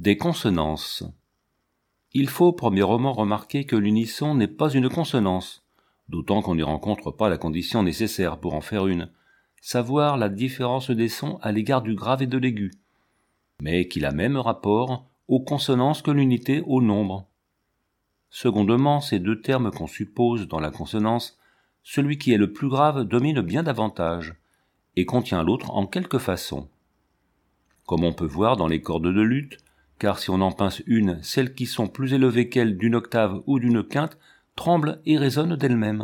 Des consonances. Il faut premièrement remarquer que l'unisson n'est pas une consonance, d'autant qu'on n'y rencontre pas la condition nécessaire pour en faire une, savoir la différence des sons à l'égard du grave et de l'aigu, mais qu'il a même rapport aux consonances que l'unité au nombre. Secondement, ces deux termes qu'on suppose dans la consonance, celui qui est le plus grave domine bien davantage, et contient l'autre en quelque façon. Comme on peut voir dans les cordes de luth, car si on en pince une, celles qui sont plus élevées qu'elle d'une octave ou d'une quinte tremblent et résonnent d'elles-mêmes.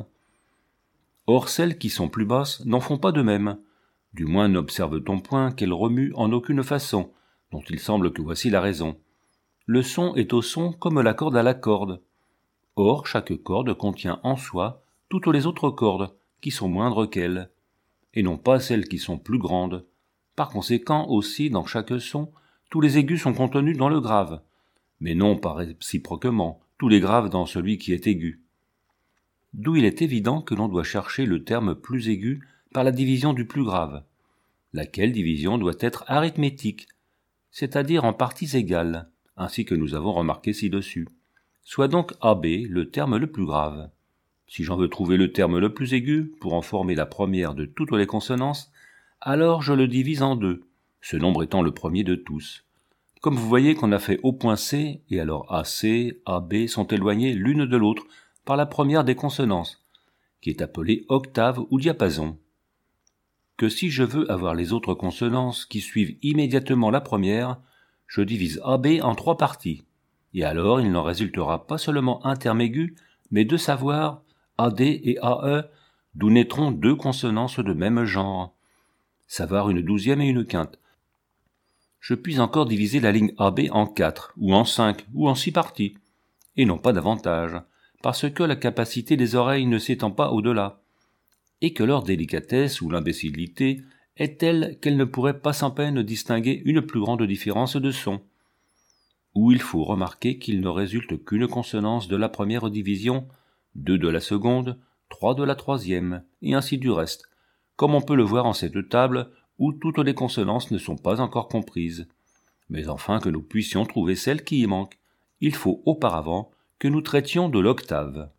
Or celles qui sont plus basses n'en font pas de même, du moins n'observe-t-on point qu'elles remuent en aucune façon, dont il semble que voici la raison. Le son est au son comme la corde à la corde. Or chaque corde contient en soi toutes les autres cordes, qui sont moindres qu'elle, et non pas celles qui sont plus grandes. Par conséquent aussi, dans chaque son, tous les aigus sont contenus dans le grave, mais non pas réciproquement, tous les graves dans celui qui est aigu. D'où il est évident que l'on doit chercher le terme plus aigu par la division du plus grave, laquelle division doit être arithmétique, c'est-à-dire en parties égales, ainsi que nous avons remarqué ci-dessus. Soit donc AB le terme le plus grave. Si j'en veux trouver le terme le plus aigu, pour en former la première de toutes les consonances, alors je le divise en deux, ce nombre étant le premier de tous. Comme vous voyez qu'on a fait au point C, et alors AC, AB sont éloignés l'une de l'autre par la première des consonances, qui est appelée octave ou diapason. Que si je veux avoir les autres consonances qui suivent immédiatement la première, je divise AB en trois parties, et alors il n'en résultera pas seulement un terme aigu, mais deux savoirs, AD et AE, d'où naîtront deux consonances de même genre, savoir une douzième et une quinte. Je puis encore diviser la ligne AB en 4, ou en 5, ou en 6 parties, et non pas davantage, parce que la capacité des oreilles ne s'étend pas au-delà, et que leur délicatesse ou l'imbécilité est telle qu'elle ne pourrait pas sans peine distinguer une plus grande différence de son. Où il faut remarquer qu'il ne résulte qu'une consonance de la première division, 2 de la seconde, 3 de la troisième, et ainsi du reste, comme on peut le voir en cette table où toutes les consonances ne sont pas encore comprises. Mais enfin que nous puissions trouver celles qui y manquent, il faut auparavant que nous traitions de l'octave.